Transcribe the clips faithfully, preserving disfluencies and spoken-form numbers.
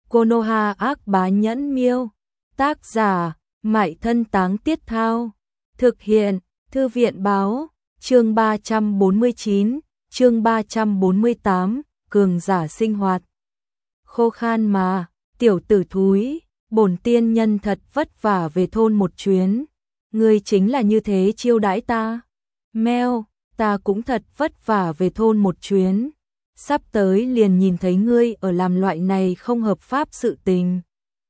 Konoha ác bá nhẫn miêu. Tác giả, Mại Thân Táng Tiết Thao. Thực hiện, Thư viện Báo. Chương ba trăm bốn mươi chín, chương ba trăm bốn mươi tám, cường giả sinh hoạt. Khô khan mà, tiểu tử thúi, bổn tiên nhân thật vất vả về thôn một chuyến. Ngươi chính là như thế chiêu đãi ta. Meo, ta cũng thật vất vả về thôn một chuyến. Sắp tới liền nhìn thấy ngươi ở làm loại này không hợp pháp sự tình.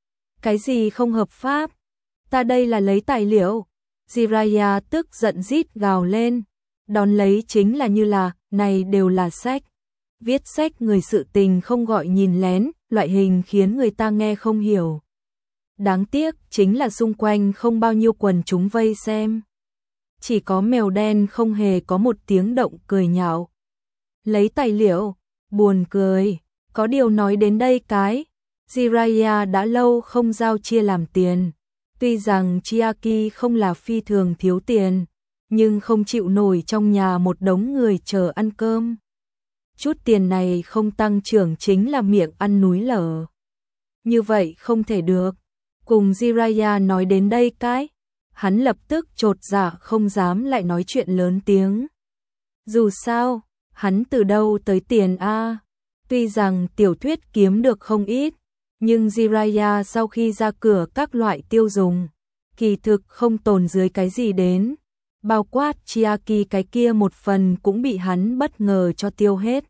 Cái gì không hợp pháp? Ta đây là lấy tài liệu. Jiraiya tức giận rít gào lên. Đón lấy chính là như là, này đều là sách. Viết sách người sự tình không gọi nhìn lén, loại hình khiến người ta nghe không hiểu. Đáng tiếc chính là xung quanh không bao nhiêu quần chúng vây xem. Chỉ có mèo đen không hề có một tiếng động cười nhạo. Lấy tài liệu, buồn cười, có điều nói đến đây cái. Jiraiya đã lâu không giao chia làm tiền. Tuy rằng Chiaki không là phi thường thiếu tiền, nhưng không chịu nổi trong nhà một đống người chờ ăn cơm. Chút tiền này không tăng trưởng chính là miệng ăn núi lở. Như vậy không thể được. Cùng Jiraiya nói đến đây cái, hắn lập tức chột dạ không dám lại nói chuyện lớn tiếng. Dù sao, hắn từ đâu tới tiền a? Tuy rằng tiểu thuyết kiếm được không ít, nhưng Jiraiya sau khi ra cửa các loại tiêu dùng, kỳ thực không tồn dưới cái gì đến. Bao quát Chiaki cái kia một phần cũng bị hắn bất ngờ cho tiêu hết.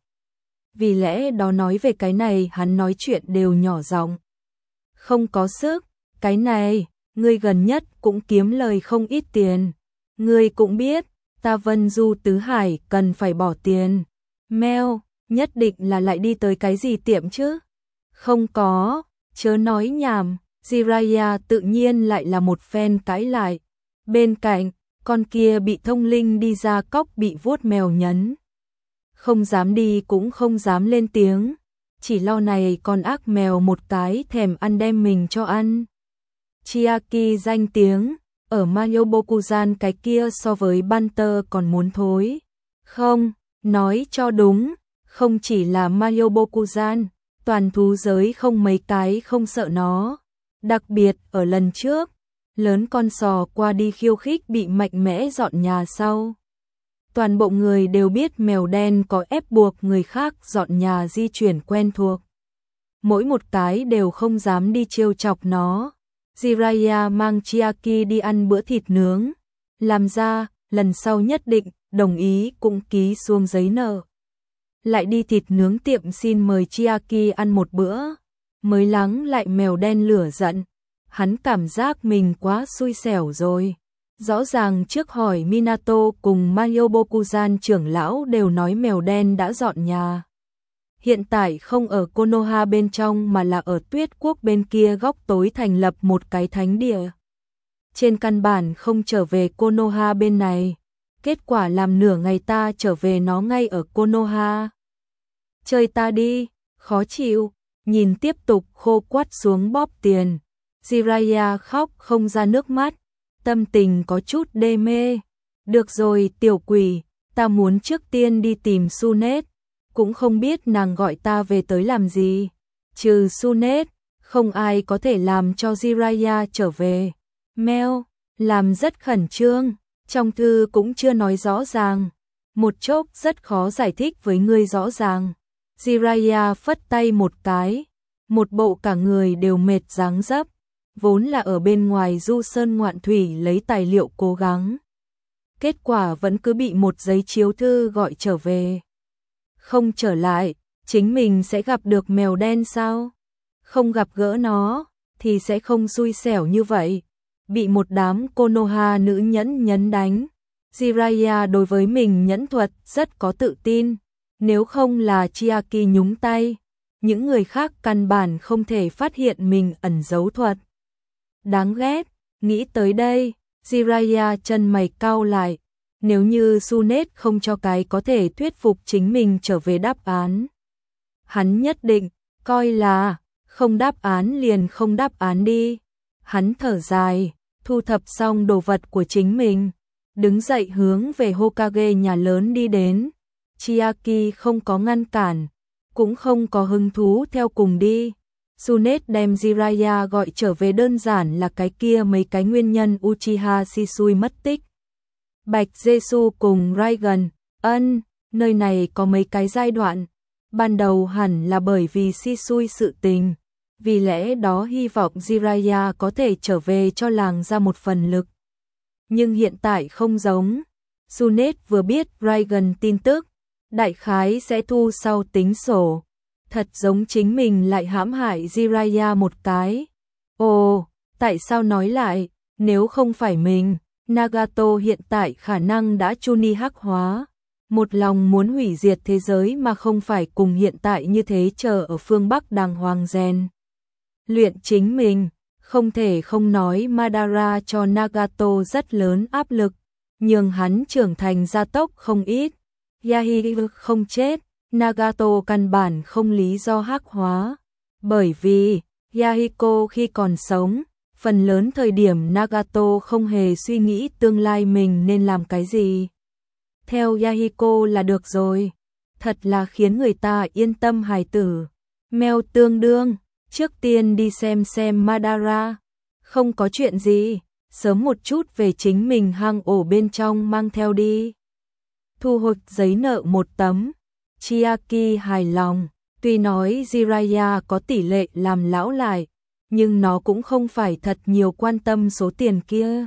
Vì lẽ đó nói về cái này hắn nói chuyện đều nhỏ giọng. Không có sức, cái này, ngươi gần nhất cũng kiếm lời không ít tiền. Ngươi cũng biết, ta Vân Du Tứ Hải cần phải bỏ tiền. Meo, nhất định là lại đi tới cái gì tiệm chứ? Không có, chớ nói nhảm. Jiraiya tự nhiên lại là một phen cãi lại. Bên cạnh, con kia bị thông linh đi ra cóc bị vuốt mèo nhấn. Không dám đi cũng không dám lên tiếng. Chỉ lo này con ác mèo một cái thèm ăn đem mình cho ăn. Chiaki danh tiếng, ở Mayobokuzan cái kia so với Banter còn muốn thối. Không, nói cho đúng, không chỉ là Mayobokuzan, toàn thú giới không mấy cái không sợ nó. Đặc biệt ở lần trước, lớn con sò qua đi khiêu khích bị mạnh mẽ dọn nhà sau. Toàn bộ người đều biết mèo đen có ép buộc người khác dọn nhà di chuyển quen thuộc. Mỗi một cái đều không dám đi trêu chọc nó. Jiraiya mang Chiaki đi ăn bữa thịt nướng. Làm ra, lần sau nhất định, đồng ý cũng ký xuống giấy nợ. Lại đi thịt nướng tiệm xin mời Chiaki ăn một bữa. Mới lắng lại mèo đen lửa giận. Hắn cảm giác mình quá xui xẻo rồi. Rõ ràng trước hỏi Minato cùng Mayobokuzan trưởng lão đều nói mèo đen đã dọn nhà. Hiện tại không ở Konoha bên trong mà là ở Tuyết Quốc bên kia góc tối thành lập một cái thánh địa. Trên căn bản không trở về Konoha bên này. Kết quả làm nửa ngày ta trở về nó ngay ở Konoha. Chơi ta đi, khó chịu, nhìn tiếp tục khô quắt xuống bóp tiền. Jiraiya khóc không ra nước mắt, tâm tình có chút đê mê. Được rồi tiểu quỷ, ta muốn trước tiên đi tìm Sunet, cũng không biết nàng gọi ta về tới làm gì. Trừ Sunet, không ai có thể làm cho Jiraiya trở về. Meo, làm rất khẩn trương, trong thư cũng chưa nói rõ ràng. Một chốc rất khó giải thích với ngươi rõ ràng. Jiraiya phất tay một cái, một bộ cả người đều mệt dáng dấp. Vốn là ở bên ngoài du sơn ngoạn thủy lấy tài liệu cố gắng. Kết quả vẫn cứ bị một giấy chiếu thư gọi trở về. Không trở lại, chính mình sẽ gặp được mèo đen sao? Không gặp gỡ nó, thì sẽ không xui xẻo như vậy. Bị một đám Konoha nữ nhẫn nhấn đánh. Jiraiya đối với mình nhẫn thuật rất có tự tin. Nếu không là Chiaki nhúng tay, những người khác căn bản không thể phát hiện mình ẩn giấu thuật. Đáng ghét, nghĩ tới đây, Jiraiya chân mày cau lại. Nếu như Sunet không cho cái có thể thuyết phục chính mình trở về đáp án, hắn nhất định, coi là, không đáp án liền không đáp án đi. Hắn thở dài, thu thập xong đồ vật của chính mình, đứng dậy hướng về Hokage nhà lớn đi đến. Chiaki không có ngăn cản, cũng không có hứng thú theo cùng đi. Tsunade đem Jiraiya gọi trở về đơn giản là cái kia mấy cái nguyên nhân Uchiha Shisui mất tích. Bạch Jesu cùng Raigan, ân, nơi này có mấy cái giai đoạn. Ban đầu hẳn là bởi vì Shisui sự tình, vì lẽ đó hy vọng Jiraiya có thể trở về cho làng ra một phần lực. Nhưng hiện tại không giống. Tsunade vừa biết Raigan tin tức, đại khái sẽ thu sau tính sổ. Thật giống chính mình lại hãm hại Jiraiya một cái. Ồ, tại sao nói lại, nếu không phải mình, Nagato hiện tại khả năng đã Chunin hắc hóa. Một lòng muốn hủy diệt thế giới mà không phải cùng hiện tại như thế chờ ở phương Bắc đàng hoàng rèn. Luyện chính mình, không thể không nói Madara cho Nagato rất lớn áp lực, nhưng hắn trưởng thành gia tốc không ít. Yahiko không chết, Nagato căn bản không lý do hắc hóa, bởi vì Yahiko khi còn sống, phần lớn thời điểm Nagato không hề suy nghĩ tương lai mình nên làm cái gì. Theo Yahiko là được rồi, thật là khiến người ta yên tâm hài tử. Mèo tương đương, trước tiên đi xem xem Madara, không có chuyện gì, sớm một chút về chính mình hang ổ bên trong mang theo đi. Thu hồi giấy nợ một tấm, Chiaki hài lòng, tuy nói Jiraiya có tỷ lệ làm lão lại, nhưng nó cũng không phải thật nhiều quan tâm số tiền kia.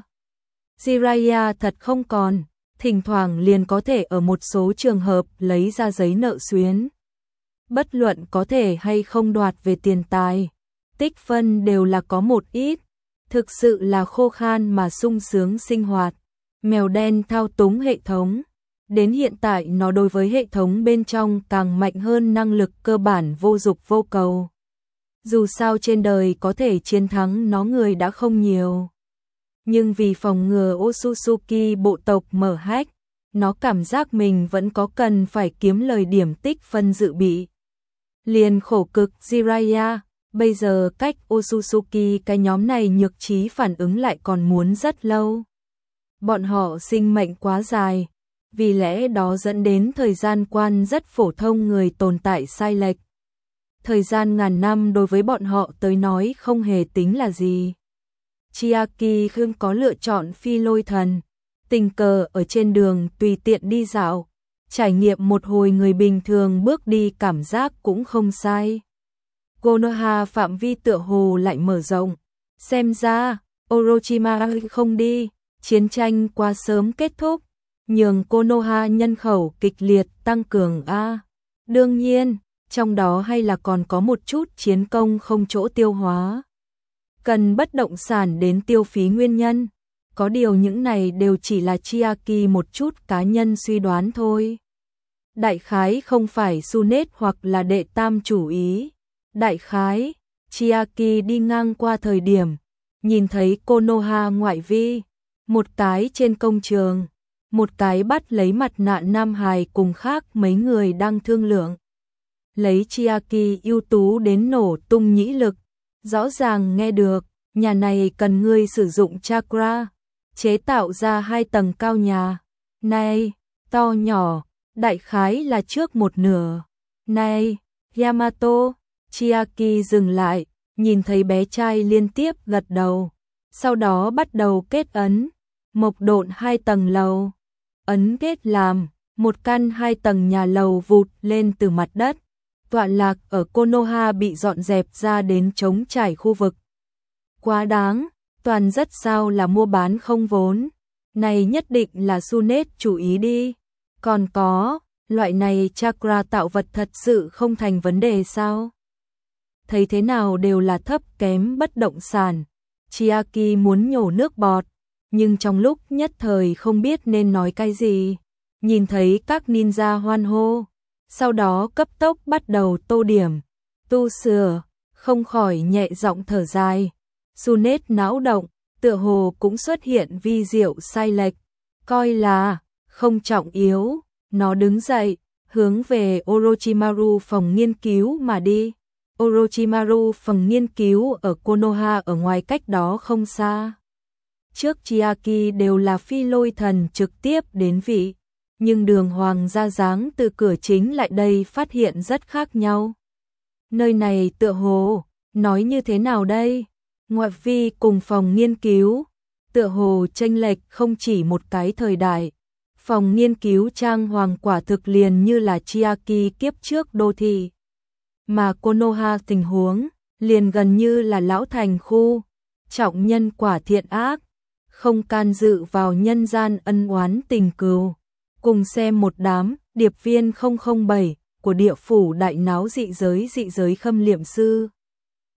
Jiraiya thật không còn, thỉnh thoảng liền có thể ở một số trường hợp lấy ra giấy nợ xuyến. Bất luận có thể hay không đoạt về tiền tài, tích phân đều là có một ít, thực sự là khô khan mà sung sướng sinh hoạt. Mèo đen thao túng hệ thống, đến hiện tại nó đối với hệ thống bên trong càng mạnh hơn năng lực cơ bản vô dục vô cầu. Dù sao trên đời có thể chiến thắng nó người đã không nhiều. Nhưng vì phòng ngừa Otsutsuki bộ tộc mở hack, nó cảm giác mình vẫn có cần phải kiếm lời điểm tích phân dự bị. Liền khổ cực Jiraiya, bây giờ cách Otsutsuki cái nhóm này nhược trí phản ứng lại còn muốn rất lâu. Bọn họ sinh mệnh quá dài, vì lẽ đó dẫn đến thời gian quan rất phổ thông người tồn tại sai lệch. Thời gian ngàn năm đối với bọn họ tới nói không hề tính là gì. Chiaki không có lựa chọn phi lôi thần, tình cờ ở trên đường tùy tiện đi dạo, trải nghiệm một hồi người bình thường bước đi cảm giác cũng không sai. Konoha phạm vi tựa hồ lại mở rộng, xem ra Orochimaru không đi, chiến tranh quá sớm kết thúc, nhường Konoha nhân khẩu kịch liệt tăng cường a. Đương nhiên, trong đó hay là còn có một chút chiến công không chỗ tiêu hóa. Cần bất động sản đến tiêu phí nguyên nhân, có điều những này đều chỉ là Chiaki một chút cá nhân suy đoán thôi. Đại khái không phải Tsunade hoặc là đệ tam chủ ý. Đại khái, Chiaki đi ngang qua thời điểm, nhìn thấy Konoha ngoại vi, một cái trên công trường, một cái bắt lấy mặt nạ nam hài cùng khác mấy người đang thương lượng. Lấy Chiaki ưu tú đến nổ tung nhĩ lực, rõ ràng nghe được, nhà này cần ngươi sử dụng chakra, chế tạo ra hai tầng cao nhà. Này, to nhỏ, đại khái là trước một nửa. Này, Yamato, Chiaki dừng lại, nhìn thấy bé trai liên tiếp gật đầu, sau đó bắt đầu kết ấn, mộc độn hai tầng lầu. Ấn kết làm, một căn hai tầng nhà lầu vụt lên từ mặt đất, tọa lạc ở Konoha bị dọn dẹp ra đến trống trải khu vực. Quá đáng, toàn rất sao là mua bán không vốn, này nhất định là Tsunade chủ ý đi. Còn có, loại này chakra tạo vật thật sự không thành vấn đề sao? Thấy thế nào đều là thấp kém bất động sản. Chiaki muốn nhổ nước bọt, nhưng trong lúc nhất thời không biết nên nói cái gì. Nhìn thấy các ninja hoan hô, sau đó cấp tốc bắt đầu tô điểm, tu sửa, không khỏi nhẹ giọng thở dài. Tsunade não động, tựa hồ cũng xuất hiện vi diệu sai lệch, coi là không trọng yếu. Nó đứng dậy, hướng về Orochimaru phòng nghiên cứu mà đi. Orochimaru phòng nghiên cứu ở Konoha ở ngoài cách đó không xa. Trước Chiaki đều là phi lôi thần trực tiếp đến vị, nhưng đường hoàng ra dáng từ cửa chính lại đây phát hiện rất khác nhau. Nơi này tựa hồ Nói như thế nào đây? Ngoại vi cùng phòng nghiên cứu, tựa hồ chênh lệch không chỉ một cái thời đại. Phòng nghiên cứu trang hoàng quả thực liền như là Chiaki kiếp trước đô thị. Mà Konoha tình huống, liền gần như là lão thành khu, trọng nhân quả thiện ác, không can dự vào nhân gian ân oán tình cừu. Cùng xem một đám điệp viên không không bảy của địa phủ đại náo dị giới dị giới khâm liệm sư.